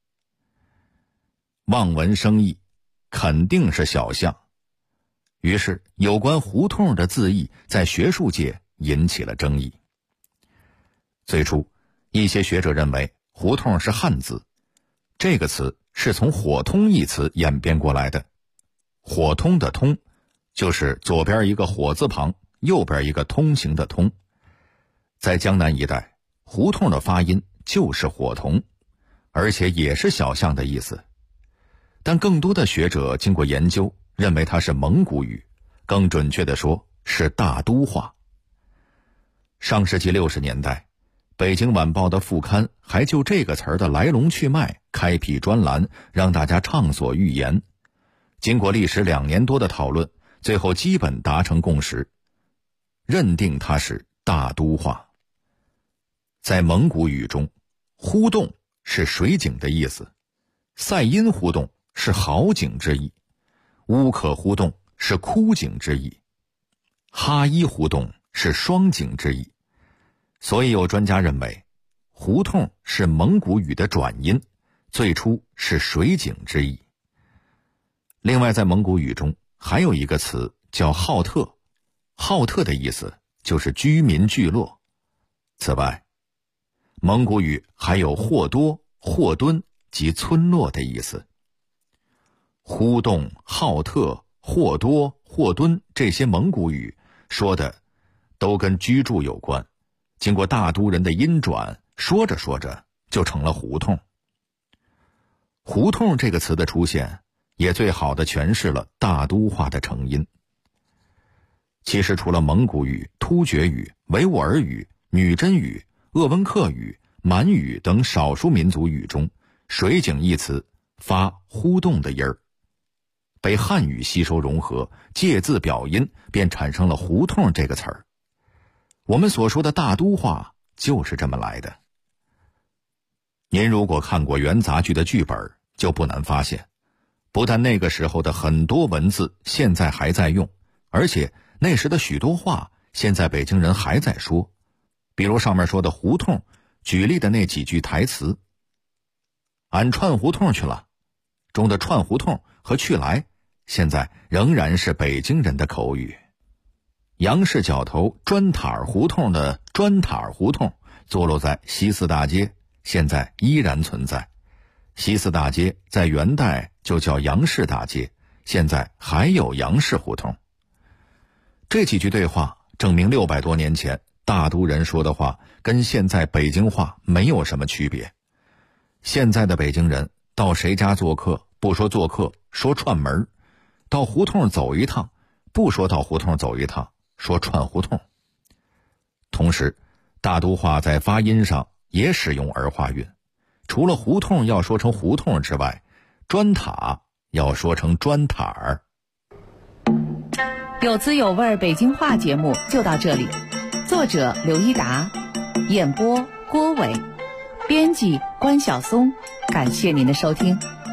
Speaker 12: 望文生义，肯定是小象。于是有关胡同的字义在学术界引起了争议。最初一些学者认为胡同是汉字，这个词是从火通一词演变过来的。火通的通就是左边一个火字旁，右边一个通行的通。在江南一带，胡同的发音就是火通，而且也是小象的意思。但更多的学者经过研究，认为它是蒙古语，更准确地说是大都话。上世纪60年代，北京晚报的副刊还就这个词儿的来龙去脉开辟专栏，让大家畅所欲言。经过历时2年多的讨论，最后基本达成共识，认定它是大都话。在蒙古语中，忽洞是水井的意思，塞因忽洞是好井之意，乌可忽洞是枯井之意，哈伊忽洞是双井之意。所以有专家认为，胡同是蒙古语的转音，最初是水井之意。另外在蒙古语中还有一个词叫浩特，浩特的意思就是居民聚落。此外，蒙古语还有霍多、霍敦及村落的意思。忽洞、浩特、霍多、霍敦这些蒙古语说的都跟居住有关，经过大都人的音转，说着说着就成了胡同。胡同这个词的出现，也最好地诠释了大都话的成因。其实除了蒙古语、突厥语、维吾尔语、女真语、鄂温克语、满语等少数民族语中，水井一词发忽洞的音儿，被汉语吸收融合，借字表音，便产生了胡同这个词儿。我们所说的大都话就是这么来的。您如果看过元杂剧的剧本，就不难发现，不但那个时候的很多文字现在还在用，而且那时的许多话现在北京人还在说。比如上面说的胡同举例的那几句台词，俺串胡同去了中的串胡同和去来，现在仍然是北京人的口语。杨氏角头砖塔儿胡同的砖塔儿胡同坐落在西四大街，现在依然存在。西四大街在元代就叫杨氏大街，现在还有杨氏胡同。这几句对话证明600多年前大都人说的话跟现在北京话没有什么区别。现在的北京人到谁家做客，不说做客，说串门；到胡同走一趟，不说到胡同走一趟，说串胡同。同时，大都话在发音上也使用儿化韵，除了胡同要说成胡同之外，砖塔要说成砖塔儿。
Speaker 14: 有滋有味北京话节目就到这里，作者刘一达，演播郭伟，编辑关晓松，感谢您的收听。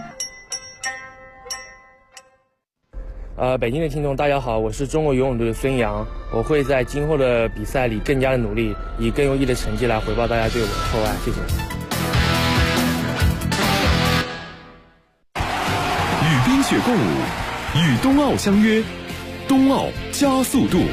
Speaker 17: 北京的听众大家好，我是中国游泳队的孙杨，我会在今后的比赛里更加的努力，以更优异的成绩来回报大家对我的厚爱，谢谢。
Speaker 3: 与冰雪共舞，与冬奥相约，冬奥加速度。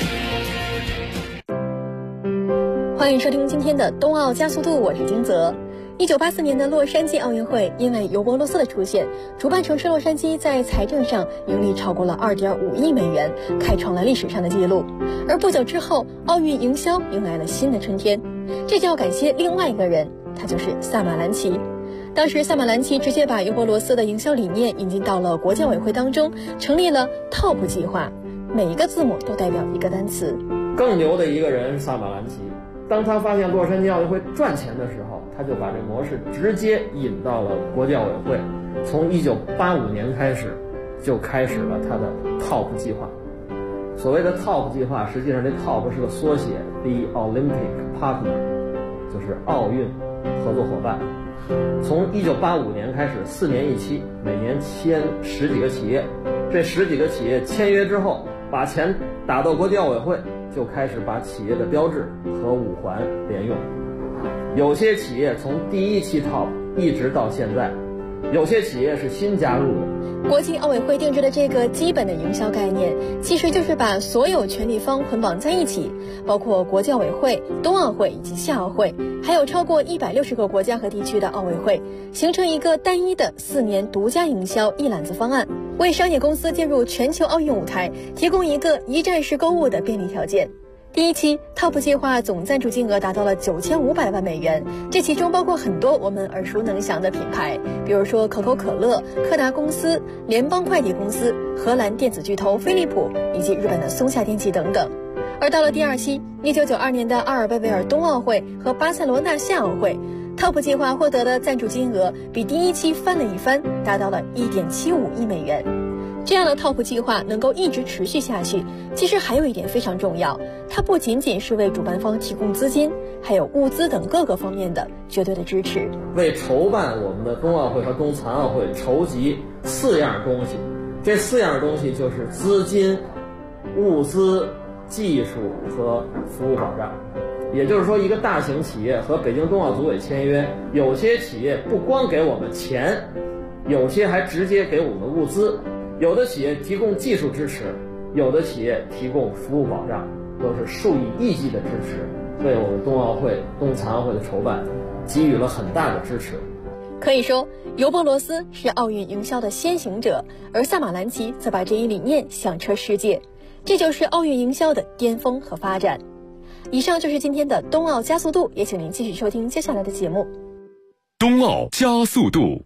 Speaker 4: 欢迎收听今天的冬奥加速度，我是金泽。1984年的洛杉矶奥运会，因为尤伯罗斯的出现，主办城市洛杉矶在财政上盈利超过了2.5亿美元，开创了历史上的纪录。而不久之后，奥运营销迎来了新的春天，这就要感谢另外一个人，他就是萨马兰奇。当时萨马兰奇直接把尤伯罗斯的营销理念引进到了国教委会当中，成立了 TOP 计划，每一个字母都代表一个单词。
Speaker 5: 更牛的一个人是萨马兰奇，当他发现洛杉矶奥运会赚钱的时候，他就把这模式直接引到了国教委会，从1985年开始就开始了他的 TOP 计划。所谓的 TOP 计划，实际上这 TOP 是个缩写 The Olympic Partner， 就是奥运合作伙伴。从1985年开始，4年一期，每年签10几个企业，这10几个企业签约之后，把钱打到国教委会，就开始把企业的标志和五环连用。有些企业从第一期 TOP 一直到现在，有些企业是新加入的。
Speaker 4: 国际奥委会定制的这个基本的营销概念，其实就是把所有权利方捆绑在一起，包括国教委会、冬奥会以及夏奥会，还有超过160个国家和地区的奥委会，形成一个单一的4年独家营销一揽子方案，为商业公司进入全球奥运舞台提供一个一站式购物的便利条件。第一期 TOP 计划总赞助金额达到了9500万美元，这其中包括很多我们耳熟能详的品牌，比如说可口可乐、柯达公司、联邦快递公司、荷兰电子巨头飞利浦以及日本的松下电器等等。而到了第二期，1992年的阿尔贝维尔冬奥会和巴塞罗那夏奥会，TOP 计划获得的赞助金额比第一期翻了一番，达到了1.75亿美元。这样的 TOP 计划能够一直持续下去，其实还有一点非常重要，它不仅仅是为主办方提供资金，还有物资等各个方面的绝对的支持，
Speaker 5: 为筹办我们的冬奥会和冬残奥会筹集4样东西。这4样东西就是资金、物资、技术和服务保障。也就是说，一个大型企业和北京冬奥组委签约，有些企业不光给我们钱，有些还直接给我们物资，有的企业提供技术支持，有的企业提供服务保障，都是数以亿计的支持，为我们冬奥会、冬残奥会的筹办给予了很大的支持。
Speaker 4: 可以说，尤伯罗斯是奥运营销的先行者，而萨马兰奇则把这一理念响彻世界，这就是奥运营销的巅峰和发展。以上就是今天的冬奥加速度，也请您继续收听接下来的节目。
Speaker 3: 冬奥加速度，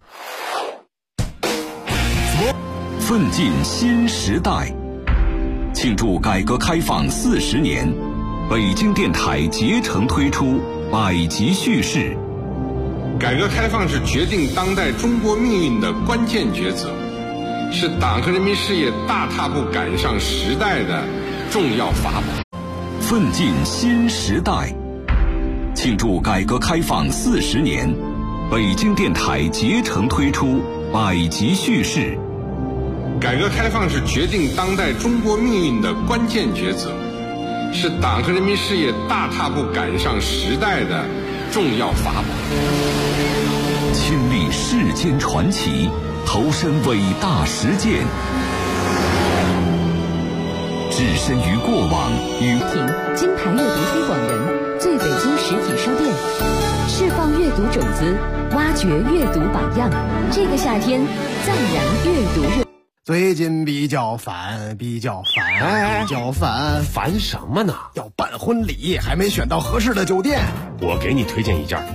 Speaker 1: 奋进新时代，庆祝改革开放40年，北京电台竭诚推出百集叙事。
Speaker 16: 改革开放是决定当代中国命运的关键抉择，是党和人民事业大踏步赶上时代的重要法宝。
Speaker 1: 奋进新时代，庆祝改革开放40年，北京电台竭诚推出百集叙事。
Speaker 16: 改革开放是决定当代中国命运的关键抉择，是党和人民事业大踏步赶上时代的重要法宝。
Speaker 1: 亲历世间传奇，投身伟大实践，置身于过往与
Speaker 18: 金牌阅读推广人，最北京实体书店，释放阅读种子，挖掘阅读榜样。这个夏天，赞扬阅读热。
Speaker 19: 最近比较烦，
Speaker 3: 烦什么呢？
Speaker 19: 要办婚礼，还没选到合适的酒店。
Speaker 3: 我给你推荐一家